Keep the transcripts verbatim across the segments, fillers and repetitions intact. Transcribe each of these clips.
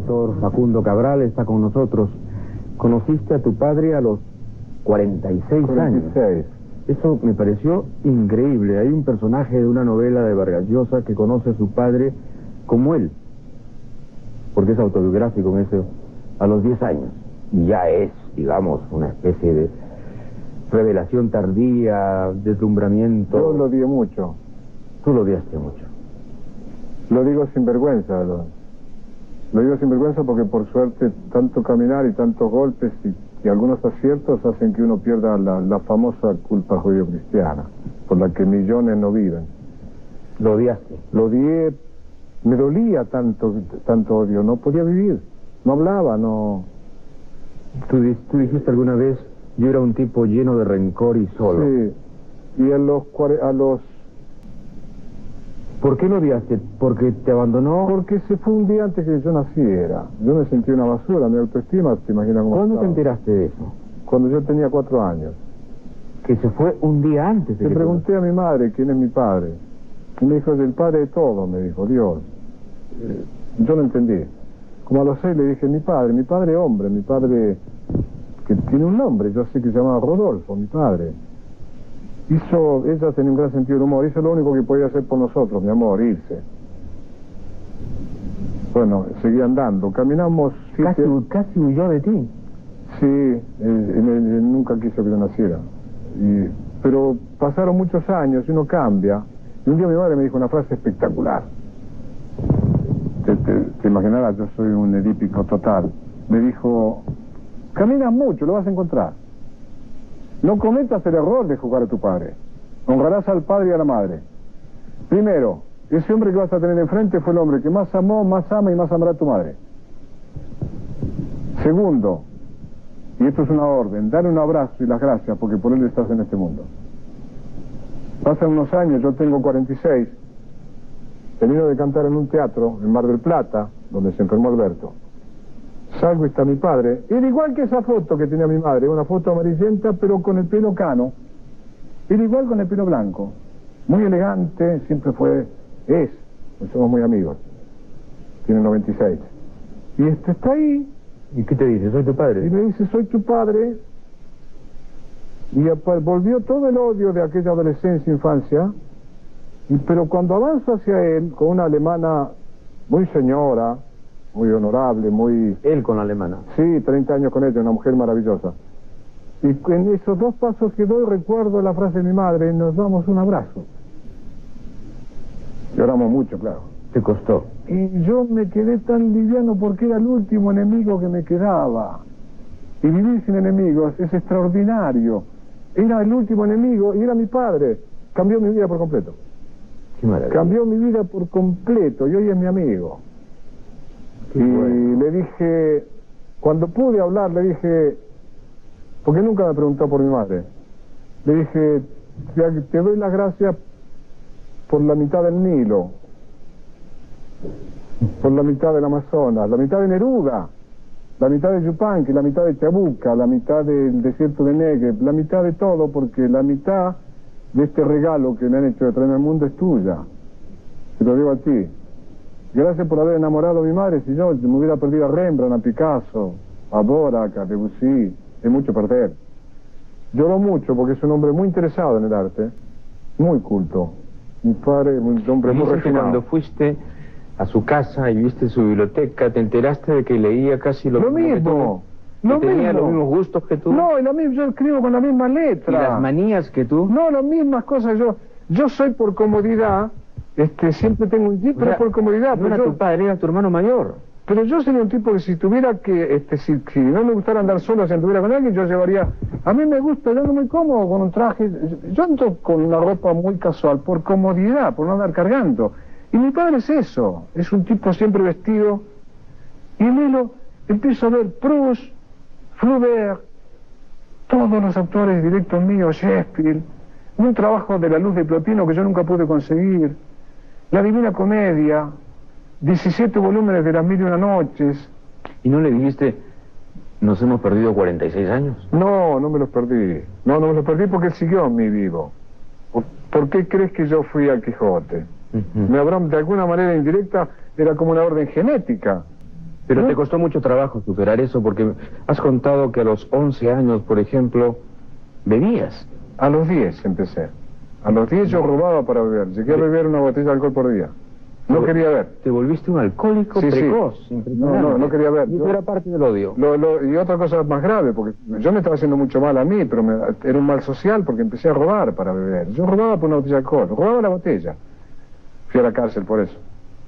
doctor Facundo Cabral está con nosotros. Conociste a tu padre a los cuarenta y seis años. Eso me pareció increíble. Hay un personaje de una novela de Vargas Llosa que conoce a su padre como él, porque es autobiográfico en eso, a los diez años. Y ya es, digamos, una especie de revelación tardía, deslumbramiento. Yo lo odié mucho. Tú lo odiaste mucho. Lo digo sin vergüenza. Lo, lo digo sin vergüenza porque por suerte tanto caminar y tantos golpes y, y algunos aciertos hacen que uno pierda la, la famosa culpa judío-cristiana, por la que millones no viven. ¿Lo odiaste? Lo odié, me dolía tanto, tanto odio, no podía vivir, no hablaba, no... Tú, tú dijiste alguna vez, yo era un tipo lleno de rencor y solo. Sí, y a los... a los ¿Por qué lo odiaste? ¿Porque te abandonó? Porque se fue un día antes que yo naciera. Yo me sentí una basura, mi autoestima, te imaginas cómo ¿Cuándo estaba. te enteraste de eso? Cuando yo tenía cuatro años. Que se fue un día antes de Le que pregunté te... a mi madre quién es mi padre. Y me dijo, es el padre de todo, me dijo, Dios. Eh, yo no entendí. Como a los seis le dije, mi padre, mi padre hombre, mi padre que tiene un nombre, yo sé que se llamaba Rodolfo, mi padre. Hizo, ella tenía un gran sentido de humor, hizo lo único que podía hacer por nosotros, mi amor, irse. Bueno, seguí andando, caminamos... Casi, siete... casi huyó de ti. Sí, él, él, él nunca quiso que yo naciera. Y, pero pasaron muchos años y uno cambia. Y un día mi madre me dijo una frase espectacular. Te, te, te imaginarás, yo soy un edípico total. Me dijo, caminas mucho, lo vas a encontrar. No cometas el error de jugar a tu padre. Honrarás al padre y a la madre. Primero, ese hombre que vas a tener enfrente fue el hombre que más amó, más ama y más amará a tu madre. Segundo, y esto es una orden, dale un abrazo y las gracias porque por él estás en este mundo. Pasan unos años, yo tengo cuarenta y seis, he venido de cantar en un teatro en Mar del Plata, donde se enfermó Alberto. Salgo y está mi padre, era igual que esa foto que tenía mi madre, una foto amarillenta pero con el pelo cano, era igual con el pelo blanco, muy elegante, siempre fue, es, pues somos muy amigos, tiene noventa y seis. Y este está ahí. ¿Y qué te dice? ¿Soy tu padre? Y me dice, soy tu padre. Y volvió todo el odio de aquella adolescencia, infancia, y, pero cuando avanzo hacia él, con una alemana muy señora, muy honorable, muy... Él con la alemana. Sí, treinta años con ella, una mujer maravillosa. Y en esos dos pasos que doy recuerdo la frase de mi madre, nos damos un abrazo. Lloramos mucho, claro. Te costó. Y yo me quedé tan liviano porque era el último enemigo que me quedaba. Y vivir sin enemigos es extraordinario. Era el último enemigo y era mi padre. Cambió mi vida por completo. Qué maravilla. Cambió mi vida por completo y hoy es mi amigo. Qué y bueno. le dije, cuando pude hablar, le dije, porque nunca me preguntó por mi madre, le dije, te, te doy las gracias por la mitad del Nilo, por la mitad del Amazonas, la mitad de Neruda, la mitad de Yupanqui, la mitad de Chabuca, la mitad del desierto de Negev, la mitad de todo, porque la mitad de este regalo que me han hecho de traerme al mundo es tuya. Te lo digo a ti. Gracias por haber enamorado a mi madre, si yo me hubiera perdido a Rembrandt, a Picasso, a Dvorak, a Debussy, es mucho perder. Lloró mucho porque es un hombre muy interesado en el arte, muy culto. Mi padre, un hombre muy refinado. Cuando fuiste a su casa y viste su biblioteca, ¿te enteraste de que leía casi lo, lo mismo? mismo? Que Lo tenía mismo. los mismos gustos que tú. No, y lo mismo, yo escribo con la misma letra. ¿Y las manías que tú? No, las mismas cosas. Yo yo soy por comodidad, este, siempre tengo un jeep, pero O sea, por comodidad. No pero era yo, tu padre, era tu hermano mayor. Pero yo sería un tipo que si tuviera que, este, si, si no me gustara andar solo, si anduviera con alguien, yo llevaría... A mí me gusta, yo ando muy cómodo con un traje, yo ando con una ropa muy casual, por comodidad, por no andar cargando. Y mi padre es eso, es un tipo siempre vestido. Y en él empiezo a ver Proust, Flaubert, todos los autores directos míos, Shakespeare, un trabajo de La luz de Plotino que yo nunca pude conseguir, La Divina Comedia, diecisiete volúmenes de Las Mil y Una Noches. ¿Y no le dijiste, nos hemos perdido cuarenta y seis años? No, no me los perdí. No, no me los perdí porque él siguió en mí vivo. ¿Por, ¿por qué crees que yo fui al Quijote? Uh-huh. Me habrán, de alguna manera indirecta, era como una orden genética. Pero ¿no? te costó mucho trabajo superar eso, porque has contado que a los once años, por ejemplo, bebías. A los diez empecé. A los diez yo robaba para beber. Llegué a beber una botella de alcohol por día. No quería ver. Te volviste un alcohólico Sí, sí. precoz. No, no, no quería ver. Y eso Yo- era parte del odio. Lo, lo- y otra cosa más grave, porque yo me estaba haciendo mucho mal a mí, pero me- era un mal social porque empecé a robar para beber. Yo robaba por una botella de alcohol, robaba la botella. Fui a la cárcel por eso.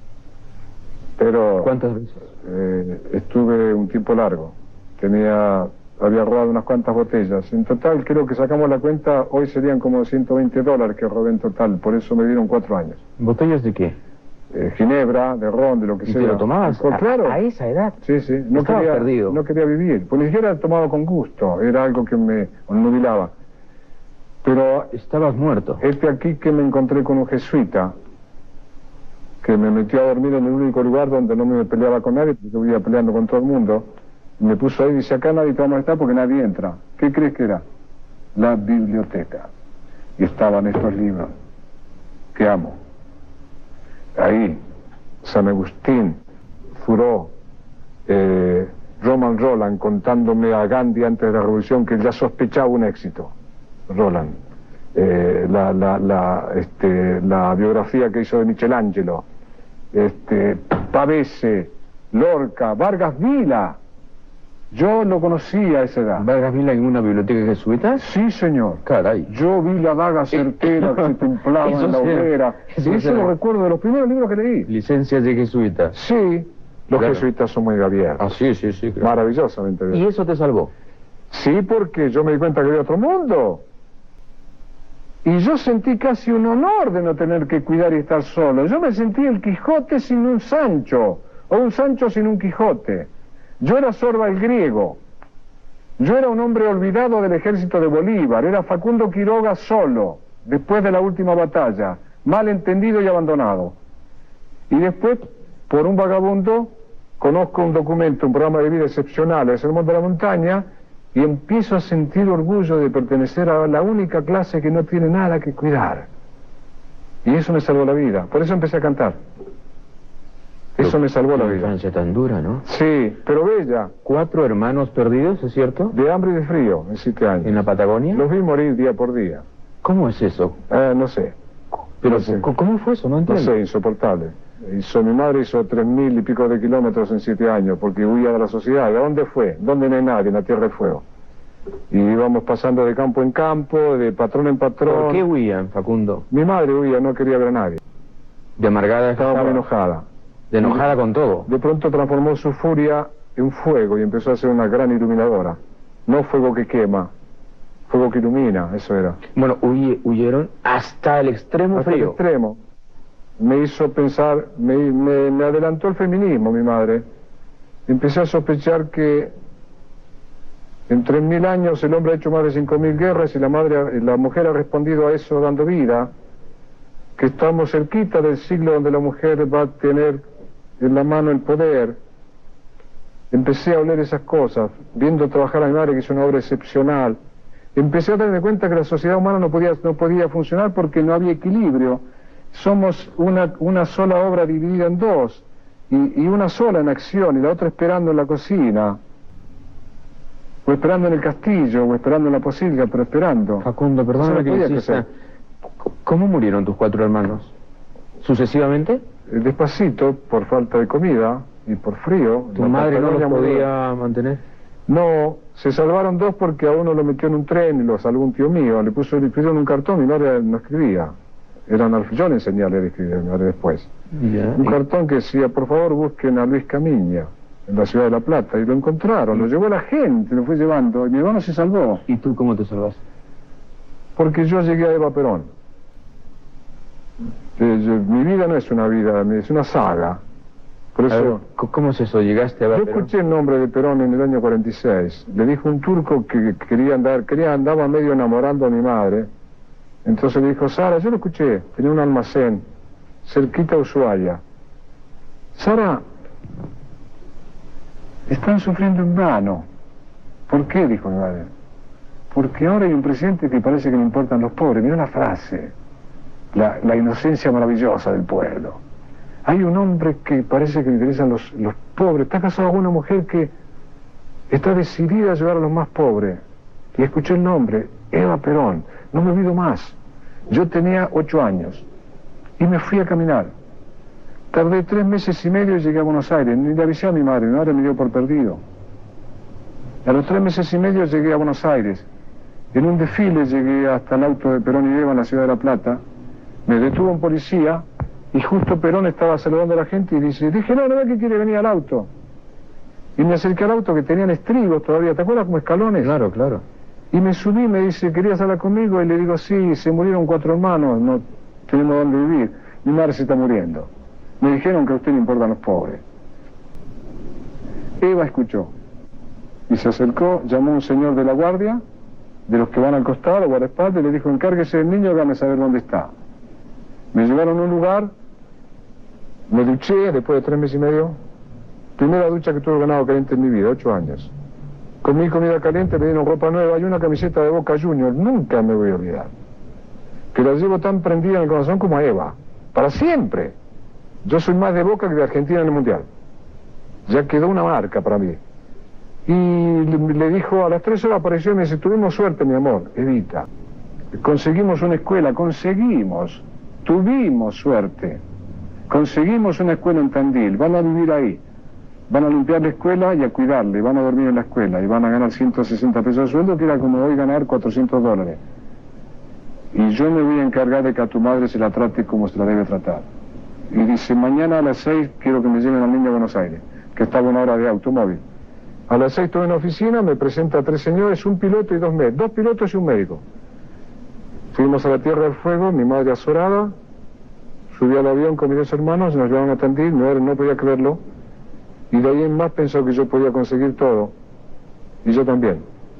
Pero ¿Cuántas veces? eh, estuve un tiempo largo. Tenía, había robado unas cuantas botellas. En total, creo que sacamos la cuenta, hoy serían como ciento veinte dólares que robé en total. Por eso me dieron cuatro años. ¿Botellas de qué? Eh, ginebra, de ron, de lo que ¿Y sea. te lo tomabas? Pues, a, claro. a esa edad. Sí, sí, no Estabas quería, perdido. no quería vivir, pues ni siquiera tomado con gusto, era algo que me nubilaba. Pero Estabas muerto. este aquí que me encontré con un jesuita, que me metió a dormir en el único lugar donde no me peleaba con nadie, porque yo vivía peleando con todo el mundo, y me puso ahí y dice, acá nadie te va a molestar porque nadie entra. ¿Qué crees que era? La biblioteca. Y estaban estos libros, que amo. Ahí, San Agustín, Thoreau, eh, Roman Roland contándome a Gandhi antes de la revolución que él ya sospechaba un éxito. Roland. Eh, la, la, la, este, la biografía que hizo de Michelangelo, este, Pavese, Lorca, Vargas Vila. Yo lo conocí a esa edad. ¿Vargas Vila en una biblioteca jesuita? Sí, señor. Caray. Yo vi la daga certera que se templaba Eso en la sí, hoguera. eso Eso sí. lo recuerdo de los primeros libros que leí. Licencias de jesuita. Sí, los Claro. jesuitas son muy abiertos. Ah, sí, sí, sí. Claro. Maravillosamente ¿Y abiertos. eso te salvó? Sí, porque yo me di cuenta que había otro mundo. Y yo sentí casi un honor de no tener que cuidar y estar solo. Yo me sentí el Quijote sin un Sancho, o un Sancho sin un Quijote. Yo era Sorba el griego. Yo era un hombre olvidado del ejército de Bolívar. Era Facundo Quiroga solo, después de la última batalla, mal entendido y abandonado. Y después, por un vagabundo, conozco un documento, un programa de vida excepcional, El Sermón de la Montaña, y empiezo a sentir orgullo de pertenecer a la única clase que no tiene nada que cuidar. Y eso me salvó la vida. Por eso empecé a cantar. Eso me salvó la Qué vida. infancia tan dura, ¿no? Sí, pero bella, Cuatro hermanos perdidos, ¿es cierto? de hambre y de frío, en siete años. ¿En la Patagonia? Los vi morir día por día. ¿Cómo es eso? Eh, no sé. Pero, no sé. ¿cómo- ¿cómo fue eso? No No entiendo. sé, insoportable. Hizo, mi madre hizo tres mil y pico de kilómetros en siete años porque huía de la sociedad. ¿De dónde fue? ¿Dónde no hay nadie? En la Tierra de Fuego. Y íbamos pasando de campo en campo, de patrón en patrón. ¿Por qué huían, Facundo? Mi madre huía, no quería ver a nadie. De amargada Estaba muy enojada. De enojada con todo. De pronto transformó su furia en fuego y empezó a ser una gran iluminadora. No fuego que quema, fuego que ilumina, eso era. Bueno, huye- huyeron hasta el extremo Hasta el frío. extremo. Me hizo pensar, me, me, me adelantó el feminismo, mi madre. Empecé a sospechar que en tres mil años el hombre ha hecho más de cinco mil guerras y la, madre, la mujer ha respondido a eso dando vida, que estamos cerquita del siglo donde la mujer va a tener en la mano el poder. Empecé a oler esas cosas, viendo trabajar a mi madre, que hizo una obra excepcional. Empecé a darme cuenta que la sociedad humana no podía, no podía funcionar porque no había equilibrio. Somos una, una sola obra dividida en dos, y, y una sola en acción, y la otra esperando en la cocina, o esperando en el castillo, o esperando en la posilga, pero esperando. Facundo, perdóname Eso no que podía insista. crecer. ¿Cómo murieron tus cuatro hermanos? ¿Sucesivamente? Eh, Despacito, por falta de comida y por frío. ¿Tu La madre no Patagonia los murió. podía mantener? No, se salvaron dos porque a uno lo metió en un tren y lo salvó un tío mío, le puso, le pusieron un cartón, mi madre no escribía. Era analf- yo le enseñé a leer y escribir a mi madre después. Ya. Un cartón que decía, por favor busquen a Luis Camiña, en la ciudad de La Plata, y lo encontraron, lo llevó la gente, lo fue llevando, y mi hermano se salvó, ¿Y tú cómo te salvaste? porque yo llegué a Eva Perón. Eh, yo- mi vida no es una vida, es una saga. Por A ver, eso... c- ¿cómo es eso? ¿Llegaste a ver? Yo escuché el nombre de Perón en el año cuarenta y seis. Le dijo un turco que quería andar, quería andaba medio enamorando a mi madre. Entonces le dijo, Sara, yo lo escuché, tenía un almacén cerquita de Ushuaia. Sara, están sufriendo en vano. ¿Por qué? Dijo mi madre. Porque ahora hay un presidente que parece que le importan los pobres. Mirá la frase, la, la inocencia maravillosa del pueblo. hay un hombre que parece que le interesan los, los pobres, está casado con una mujer que está decidida a ayudar a los más pobres. Y escuché el nombre, Eva Perón, no me olvido más. Yo tenía ocho años y me fui a caminar. Tardé tres meses y medio y llegué a Buenos Aires, ni le avisé a mi madre, mi madre me dio por perdido. A los tres meses y medio llegué a Buenos Aires. En un desfile llegué hasta el auto de Perón y Eva en la ciudad de La Plata. Me detuvo un policía y justo Perón estaba saludando a la gente y dice, dije, no, no ve que quiere venir al auto. Y me acerqué al auto que tenían estribos todavía, ¿te acuerdas como escalones? Claro, claro. Y me subí, me dice, ¿querías hablar conmigo? Y le digo, sí, se murieron cuatro hermanos, no tenemos dónde vivir. Mi madre se está muriendo. Me dijeron que a usted le importan los pobres. Eva escuchó. Y se acercó, llamó a un señor de la guardia, de los que van al costado, guardaespaldas, y le dijo, encárguese del niño, hágame saber dónde está. Me llevaron a un lugar, me duché después de tres meses y medio, primera ducha que tuve ganado caliente en mi vida, ocho años. Comí comida caliente, me dieron ropa nueva y una camiseta de Boca Juniors, nunca me voy a olvidar. Que la llevo tan prendida en el corazón como a Eva, para siempre. Yo soy más de Boca que de Argentina en el Mundial. Ya quedó una marca para mí. Y le, le dijo, a las tres horas apareció y me dice, tuvimos suerte, mi amor, Evita. Conseguimos una escuela, conseguimos, tuvimos suerte. Conseguimos una escuela en Tandil, van a vivir ahí. Van a limpiar la escuela y a cuidarle, van a dormir en la escuela y van a ganar ciento sesenta pesos de sueldo, que era como hoy ganar cuatrocientos dólares. Y yo me voy a encargar de que a tu madre se la trate como se la debe tratar. Y dice, mañana a las seis quiero que me lleven al niño a Buenos Aires, que está a una hora de automóvil. A las seis estoy en la oficina, me presenta a tres señores, un piloto y dos médicos, dos pilotos y un médico. Fuimos a la Tierra del Fuego, mi madre azorada, subí al avión con mis dos hermanos, nos llevaron a Tandil, no, no podía creerlo. Y de ahí en más pensó que yo podía conseguir todo. Y yo también.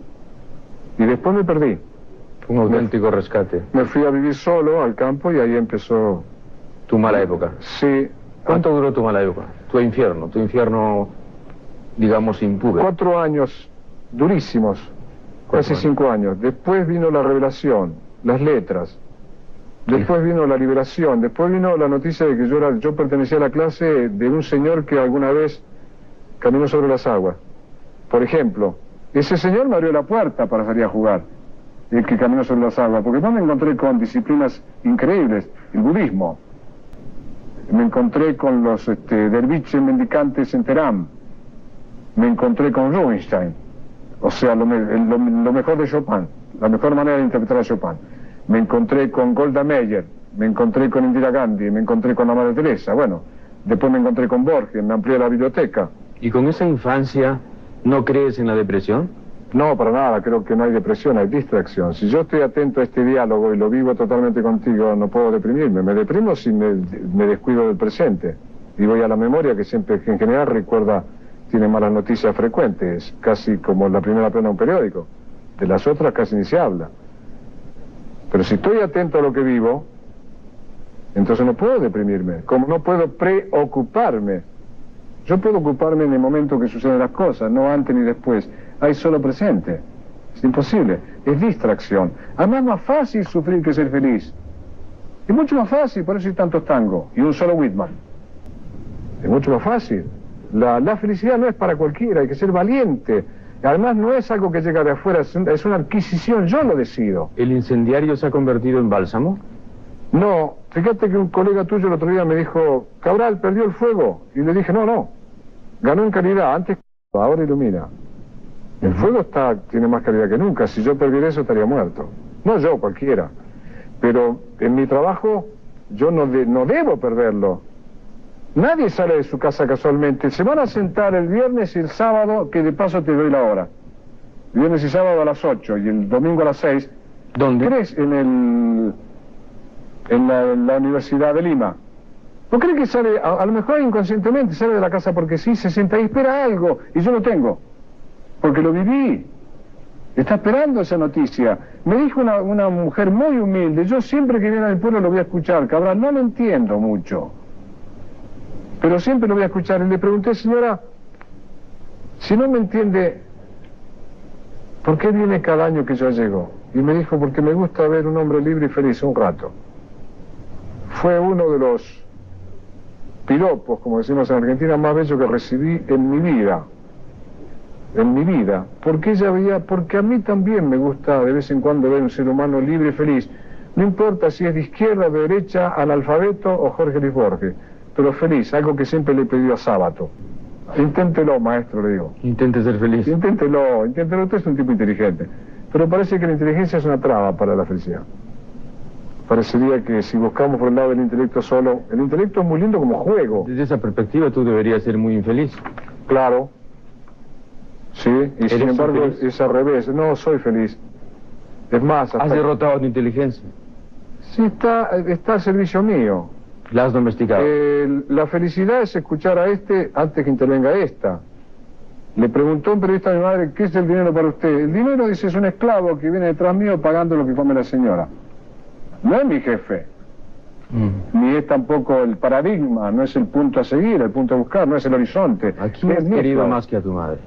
Y después me perdí. Un auténtico me, rescate. Me fui a vivir solo al campo y ahí empezó... Tu mala época. Sí. ¿Cuánto duró tu mala época? Tu infierno, tu infierno, digamos, impube. Cuatro años durísimos. Casi años. Cinco años. Después vino la revelación, las letras. Después vino la liberación. Después vino la noticia de que yo, era, yo pertenecía a la clase de un señor que alguna vez caminó sobre las aguas. Por ejemplo, ese señor me abrió la puerta para salir a jugar, el que caminó sobre las aguas, porque no me encontré con disciplinas increíbles, el budismo. Me encontré con los este, derviches mendicantes en Teherán. Me encontré con Rubinstein. O sea, lo, me, lo, lo mejor de Chopin, la mejor manera de interpretar a Chopin. Me encontré con Golda Meir, me encontré con Indira Gandhi, me encontré con la Madre Teresa. Bueno, después me encontré con Borges, me amplié la biblioteca. ¿Y con esa infancia no crees en la depresión? No, para nada, creo que no hay depresión, hay distracción. Si yo estoy atento a este diálogo y lo vivo totalmente contigo, no puedo deprimirme. Me deprimo si me, me descuido del presente. Y voy a la memoria, que siempre, que en general recuerda, tiene malas noticias frecuentes, casi como la primera plana de un periódico. De las otras casi ni se habla. Pero si estoy atento a lo que vivo, entonces no puedo deprimirme. Como no puedo preocuparme. Yo puedo ocuparme en el momento que suceden las cosas, no antes ni después. Hay solo presente. Es imposible. Es distracción. Además es más fácil sufrir que ser feliz. Es mucho más fácil, por eso hay tantos tangos. Y un solo Whitman. Es mucho más fácil. La, la felicidad no es para cualquiera, hay que ser valiente. Además no es algo que llega de afuera, es, un, es una adquisición, yo lo decido. ¿El incendiario se ha convertido en bálsamo? No, fíjate que un colega tuyo el otro día me dijo, Cabral, perdió el fuego. Y le dije, no, no, ganó en calidad, antes ahora ilumina. El fuego está, tiene más calidad que nunca, si yo perdiera eso estaría muerto. No yo, cualquiera. Pero en mi trabajo yo no, de, no debo perderlo. Nadie sale de su casa casualmente. Se van a sentar el viernes y el sábado, que de paso te doy la hora. Viernes y sábado a las ocho y el domingo a las seis. ¿Dónde? ¿Crees? En el... en la, la Universidad de Lima. ¿No crees que sale, a, a lo mejor inconscientemente, sale de la casa porque sí, se sienta ahí, espera algo, y yo lo tengo? Porque lo viví. Está esperando esa noticia. Me dijo una, una mujer muy humilde, yo siempre que viene al pueblo lo voy a escuchar, Cabral, no lo entiendo mucho. Pero siempre lo voy a escuchar. Y le pregunté, señora, si no me entiende, ¿por qué viene cada año que yo llego? Y me dijo, porque me gusta ver un hombre libre y feliz un rato. Fue uno de los piropos, como decimos en Argentina, más bellos que recibí en mi vida. En mi vida. Porque ella veía, porque a mí también me gusta de vez en cuando ver un ser humano libre y feliz. No importa si es de izquierda, de derecha, analfabeto o Jorge Luis Borges, pero feliz, algo que siempre le he pedido a Sábato. Inténtelo, maestro, le digo. Intente ser feliz. Inténtelo, inténtelo, usted es un tipo inteligente. Pero parece que la inteligencia es una traba para la felicidad. Parecería que si buscamos por el lado del intelecto solo, el intelecto es muy lindo como juego. Desde esa perspectiva tú deberías ser muy infeliz. Claro. Sí, y sin embargo feliz? es al revés. No, soy feliz. Es más, hasta Has derrotado a tu inteligencia. Sí, está, está al servicio mío. La has domesticado. Eh, la felicidad es escuchar a este antes que intervenga esta. Le preguntó un periodista a mi madre, ¿qué es el dinero para usted? El dinero, dice, es un esclavo que viene detrás mío pagando lo que come la señora. No es mi jefe. Mm. Ni es tampoco el paradigma, no es el punto a seguir, el punto a buscar, no es el horizonte. ¿A quién has querido más que a tu madre?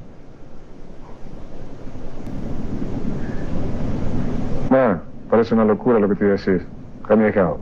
Bueno, parece una locura lo que te iba a decir. Ya me he dejado.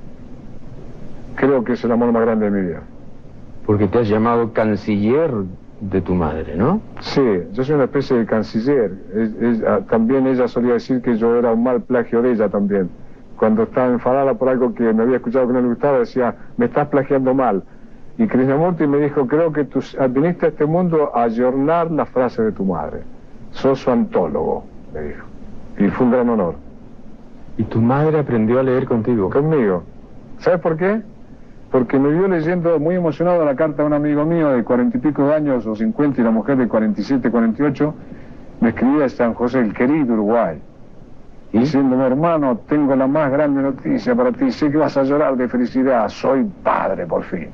Creo que es el amor más grande de mi vida. Porque te has llamado canciller de tu madre, ¿no? Sí, yo soy una especie de canciller. Es, es, a, también ella solía decir que yo era un mal plagio de ella también. Cuando estaba enfadada por algo que me había escuchado que no le gustaba, decía, me estás plagiando mal. Y Krishnamurti me dijo, creo que tú viniste a este mundo a ayornar la frase de tu madre. Sos su antólogo, me dijo. Y fue un gran honor. ¿Y tu madre aprendió a leer contigo? Conmigo. ¿Sabes por qué? Porque me vio leyendo muy emocionado la carta de un amigo mío de cuarenta y pico de años, o cincuenta, y la mujer de cuarenta y siete, cuarenta y ocho, me escribía de San José, el querido Uruguay, ¿y? Diciéndome, hermano, tengo la más grande noticia para ti, sé que vas a llorar de felicidad, soy padre por fin.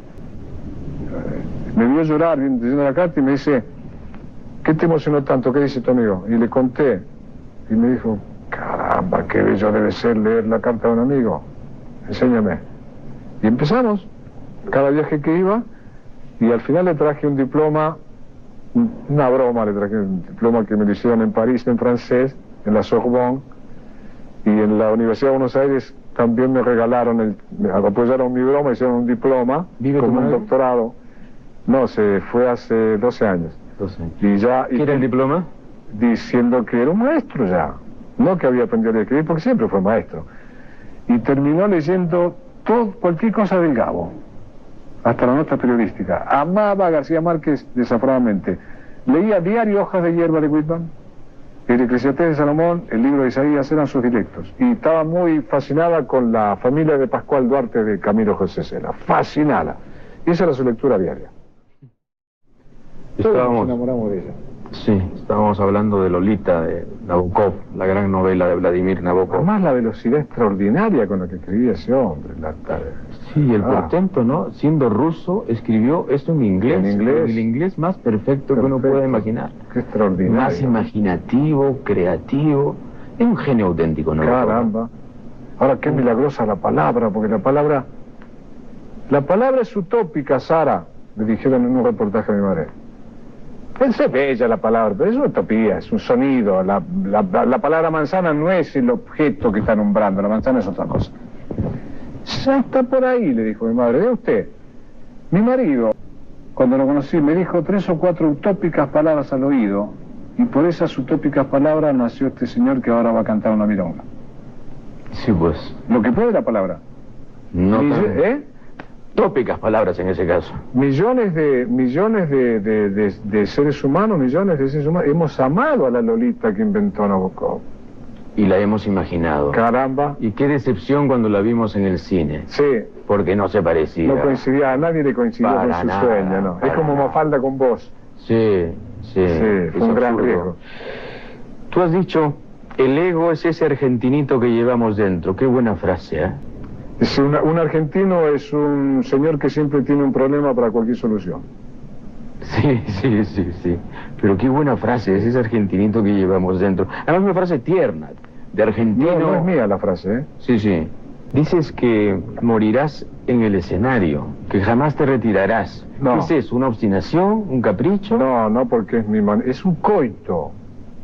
Me vio llorar leyendo la carta y me dice, ¿qué te emocionó tanto? ¿Qué dice tu amigo? Y le conté, y me dijo, caramba, qué bello debe ser leer la carta de un amigo, enséñame. Y empezamos, cada viaje que iba, y al final le traje un diploma, una broma, le traje un diploma que me lo hicieron en París, en francés, en la Sorbonne, y en la Universidad de Buenos Aires también me regalaron, el, me apoyaron mi broma, hicieron un diploma, ¿Vive como tu un madre? doctorado. No, se fue hace doce años. doce años. Y ya, ¿Qué y, era el diploma? Diciendo que era un maestro ya, no que había aprendido a escribir, porque siempre fue maestro. Y terminó leyendo todo, cualquier cosa del Gabo, hasta la nota periodística. Amaba a García Márquez desaforadamente. Leía diario Hojas de hierba de Whitman, el Eclesiastés de Salomón, el libro de Isaías, eran sus directos. Y estaba muy fascinada con la familia de Pascual Duarte de Camilo José Cela. Fascinada. Y esa era su lectura diaria. Todos nos enamoramos de ella. Sí, estábamos hablando de Lolita, de Nabokov, la gran novela de Vladimir Nabokov. Además la velocidad extraordinaria con la que escribía ese hombre. La, la... Sí, el ah. portento, ¿no? Siendo ruso, escribió esto en inglés. En inglés. El inglés más perfecto, perfecto que uno pueda imaginar. Qué extraordinario. Más imaginativo, creativo. Es un genio auténtico, ¿no? Caramba. Ahora qué milagrosa la palabra, porque la palabra... La palabra es utópica, Sara, me dijeron en un reportaje a mi madre. Es bella la palabra, pero es una utopía, es un sonido. La, la, la palabra manzana no es el objeto que está nombrando, la manzana es otra cosa. Ya está por ahí, le dijo mi madre. ¿Ve usted? Mi marido, cuando lo conocí, me dijo tres o cuatro utópicas palabras al oído, y por esas utópicas palabras nació este señor que ahora va a cantar una milonga. Sí, pues. Lo que puede la palabra. No y, tan... ¿eh? Tópicas palabras en ese caso. Millones de millones de, de, de, de seres humanos, millones de seres humanos, hemos amado a la Lolita que inventó Nabokov. Y la hemos imaginado. Caramba. Y qué decepción cuando la vimos en el cine. Sí. Porque no se parecía. No coincidía, a nadie le coincidió para con su nada, sueño, ¿no? Es como nada. Mafalda con vos. Sí, sí. Sí, fue un gran riesgo. Tú has dicho, el ego es ese argentinito que llevamos dentro. Qué buena frase, ¿eh? Es una, un argentino es un señor que siempre tiene un problema para cualquier solución. Sí, sí, sí, sí. Pero qué buena frase, es ese argentinito que llevamos dentro. Además una frase tierna, de argentino... No, no es mía la frase, ¿eh? Sí, sí. Dices que morirás en el escenario, que jamás te retirarás. No. ¿Qué es eso? ¿Una obstinación? ¿Un capricho? No, no, porque es mi man... es un coito.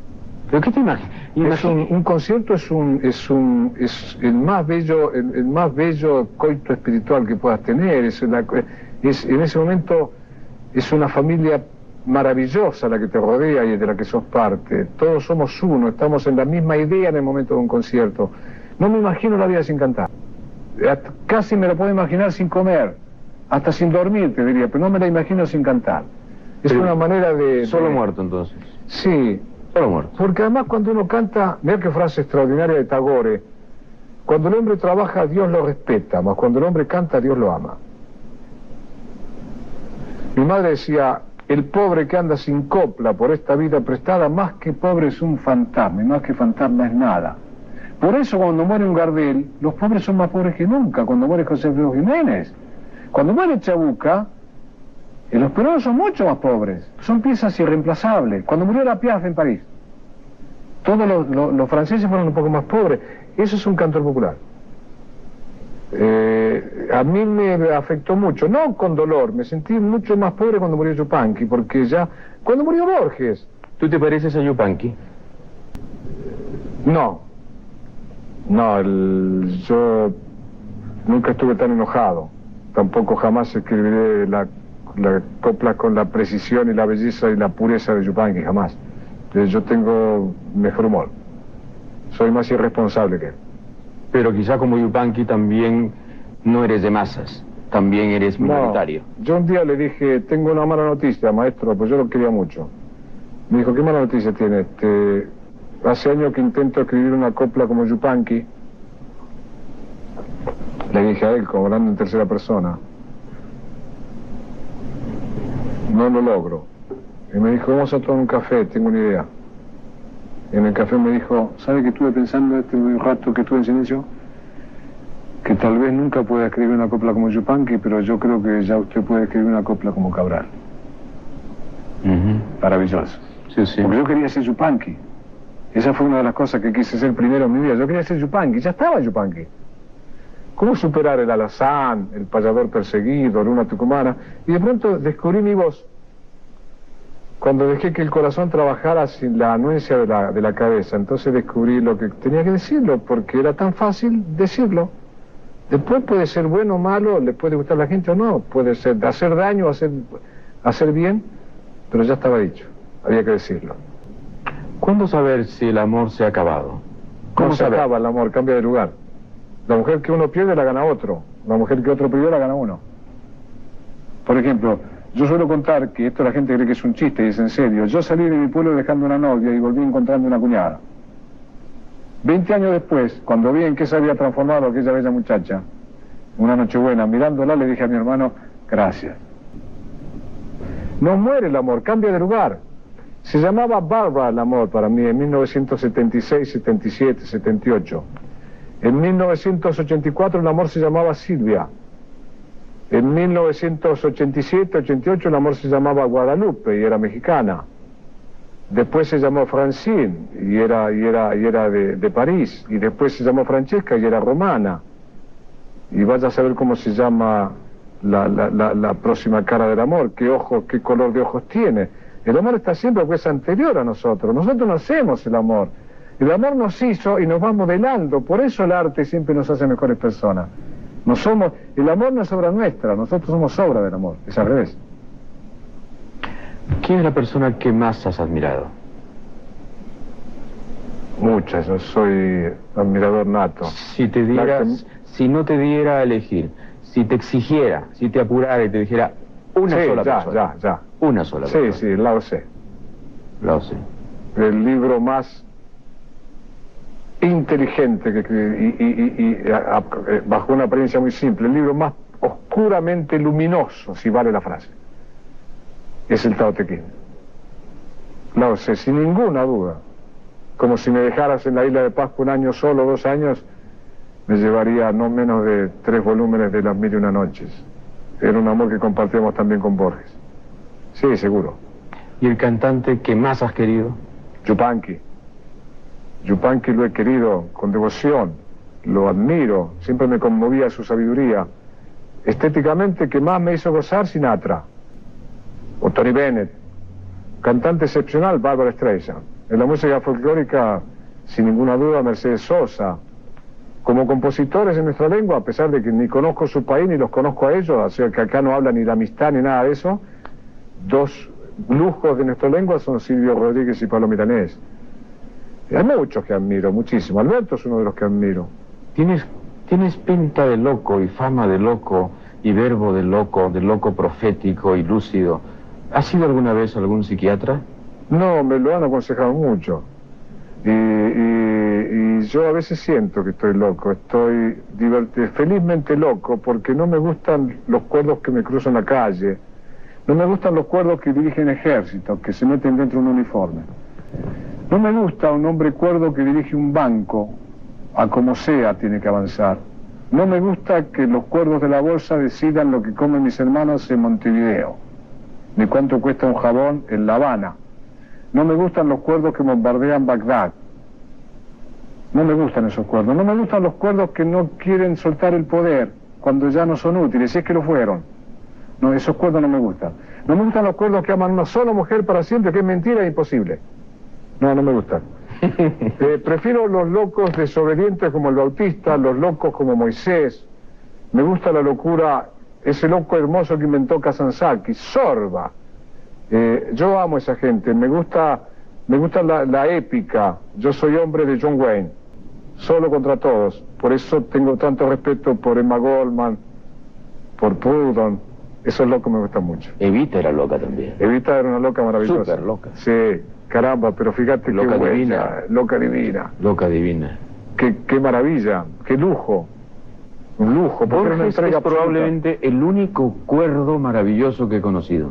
¿Pero qué te imaginas? Es un, un concierto es un es un es el más bello el, el más bello coito espiritual que puedas tener. Es, una, es en ese momento es una familia maravillosa la que te rodea y de la que sos parte. Todos somos uno, estamos en la misma idea en el momento de un concierto. No me imagino la vida sin cantar. Casi me lo puedo imaginar sin comer, hasta sin dormir te diría, pero no me la imagino sin cantar. Es pero una manera de... Solo de... muerto entonces. Sí. Solo muerto. Porque además cuando uno canta, mira qué frase extraordinaria de Tagore, cuando el hombre trabaja Dios lo respeta, mas cuando el hombre canta Dios lo ama. Mi madre decía, el pobre que anda sin copla por esta vida prestada, más que pobre es un fantasma, y más que fantasma es nada. Por eso cuando muere un Gardel, los pobres son más pobres que nunca, cuando muere José Alfredo Jiménez. Cuando muere Chabuca, y los peruanos son mucho más pobres, son piezas irreemplazables. Cuando murió la Piaf en París, todos los, los, los franceses fueron un poco más pobres. Eso es un cantor popular. Eh, a mí me afectó mucho, no con dolor, me sentí mucho más pobre cuando murió Yupanqui, porque ya... Cuando murió Borges... ¿Tú te pareces a Yupanqui? No. No, el, yo nunca estuve tan enojado. Tampoco jamás escribiré la... la copla con la precisión y la belleza y la pureza de Yupanqui, jamás. Yo tengo mejor humor. Soy más irresponsable que él. Pero quizá como Yupanqui también no eres de masas, también eres minoritario. No, yo un día le dije, tengo una mala noticia, maestro, pues yo lo quería mucho. Me dijo, ¿qué mala noticia tiene? Este, hace años que intento escribir una copla como Yupanqui. Le dije a él, como hablando en tercera persona. No lo logro. Y me dijo, vamos a tomar un café, tengo una idea. Y en el café me dijo, ¿sabe que estuve pensando este rato que estuve en silencio? Que tal vez nunca pueda escribir una copla como Yupanqui, pero yo creo que ya usted puede escribir una copla como Cabral. Uh-huh. Maravilloso. Sí, sí. Porque yo quería ser Yupanqui. Esa fue una de las cosas que quise ser primero en mi vida. Yo quería ser Yupanqui, ya estaba Yupanqui. ¿Cómo superar el alazán, el payador perseguido, Luna Tucumana? Y de pronto descubrí mi voz. Cuando dejé que el corazón trabajara sin la anuencia de la, de la cabeza, entonces descubrí lo que tenía que decirlo, porque era tan fácil decirlo. Después puede ser bueno o malo, le puede gustar a la gente o no, puede ser hacer daño o hacer, hacer bien, pero ya estaba dicho, había que decirlo. ¿Cuándo saber si el amor se ha acabado? ¿Cómo se saber? Acaba el amor? Cambia de lugar. La mujer que uno pierde la gana otro, la mujer que otro pierde la gana uno. Por ejemplo, yo suelo contar que esto la gente cree que es un chiste y es en serio. Yo salí de mi pueblo dejando una novia y volví encontrando una cuñada. Veinte años después, cuando vi en qué se había transformado aquella bella muchacha, una nochebuena, mirándola le dije a mi hermano, gracias. No muere el amor, cambia de lugar. Se llamaba Barbara el amor para mí en mil novecientos setenta y seis, setenta y siete, setenta y ocho. En mil novecientos ochenta y cuatro el amor se llamaba Silvia. En mil novecientos ochenta y siete, ochenta y ocho el amor se llamaba Guadalupe y era mexicana. Después se llamó Francine y era, y era, y era de, de París. Y después se llamó Francesca y era romana. Y vaya a saber cómo se llama la, la, la, la próxima cara del amor, qué ojos, qué color de ojos tiene. El amor está siempre porque es anterior a nosotros. Nosotros no hacemos el amor. El amor nos hizo y nos va modelando. Por eso el arte siempre nos hace mejores personas. No somos, el amor no es obra nuestra, nosotros somos obra del amor, es al revés. ¿Quién es la persona que más has admirado? Muchas, yo soy admirador nato. Si te dieras, que... si no te diera a elegir, si te exigiera, si te apurara y te dijera una sí, sola ya, persona. ya, ya. Una sola sí, persona. Sí, sí, Lao Tse. Lao Tse. El libro más inteligente que, que y, y, y, y a, a, bajo una apariencia muy simple, el libro más oscuramente luminoso, si vale la frase, es el Tao Te Ching. Lao Tse, sin ninguna duda. Como si me dejaras en la isla de Pascua un año solo, dos años, me llevaría no menos de tres volúmenes de Las Mil y Una Noches. Era un amor que compartíamos también con Borges. Sí, seguro. ¿Y el cantante que más has querido? Yupanqui. Yupanqui lo he querido con devoción, lo admiro, siempre me conmovía su sabiduría. Estéticamente, que más me hizo gozar, Sinatra. O Tony Bennett. Cantante excepcional, Barbra Streisand. En la música folclórica, sin ninguna duda, Mercedes Sosa. Como compositores en nuestra lengua, a pesar de que ni conozco su país ni los conozco a ellos, o sea que acá no hablan ni de amistad ni nada de eso, dos lujos de nuestra lengua son Silvio Rodríguez y Pablo Milanés. Hay muchos que admiro, muchísimo. Alberto es uno de los que admiro. Tienes, tienes pinta de loco y fama de loco y verbo de loco, de loco profético y lúcido. ¿Has ido alguna vez a algún psiquiatra? No, me lo han aconsejado mucho. Y, y, y yo a veces siento que estoy loco, estoy felizmente loco, porque no me gustan los cuerdos que me cruzan la calle, no me gustan los cuerdos que dirigen ejércitos, que se meten dentro de un uniforme. No me gusta un hombre cuerdo que dirige un banco, a como sea tiene que avanzar. No me gusta que los cuerdos de la bolsa decidan lo que comen mis hermanos en Montevideo, ni cuánto cuesta un jabón en La Habana. No me gustan los cuerdos que bombardean Bagdad. No me gustan esos cuerdos. No me gustan los cuerdos que no quieren soltar el poder cuando ya no son útiles, si es que lo fueron. No, esos cuerdos no me gustan. No me gustan los cuerdos que aman a una sola mujer para siempre, que es mentira e imposible. No, no me gustan. Eh, prefiero los locos desobedientes como el Bautista, los locos como Moisés. Me gusta la locura, ese loco hermoso que inventó Kazantzakis, Sorba. Eh, yo amo a esa gente, me gusta, me gusta la, la épica. Yo soy hombre de John Wayne, solo contra todos. Por eso tengo tanto respeto por Emma Goldman, por Proudhon. Esos locos me gustan mucho. Evita era loca también. Evita era una loca maravillosa. Súper loca. Sí, caramba, pero fíjate loca qué divina. Huella, loca divina. Loca divina. Qué, qué maravilla, qué lujo. Un lujo. Porque era una Borges entrega es probablemente absoluta. el único cuerdo maravilloso que he conocido.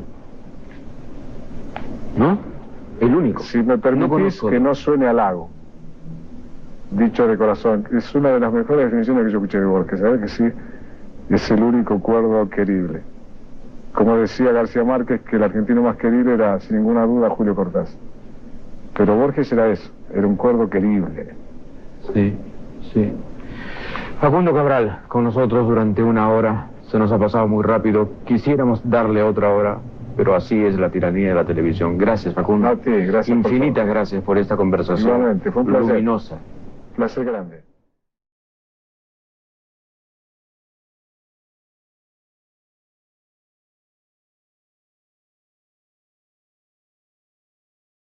¿No? El único. Si me permitís no que no suene halago, dicho de corazón, es una de las mejores definiciones que yo escuché de Borges, ¿sabes que sí? Es el único cuerdo querible. Como decía García Márquez, que el argentino más querible era, sin ninguna duda, Julio Cortázar. Pero Borges era eso, era un cuerdo querible. Sí, sí. Facundo Cabral, con nosotros durante una hora, se nos ha pasado muy rápido, quisiéramos darle otra hora, pero así es la tiranía de la televisión. Gracias, Facundo. A ti, gracias. Infinitas gracias por esta conversación. Igualmente, fue un placer. Luminosa. Placer grande.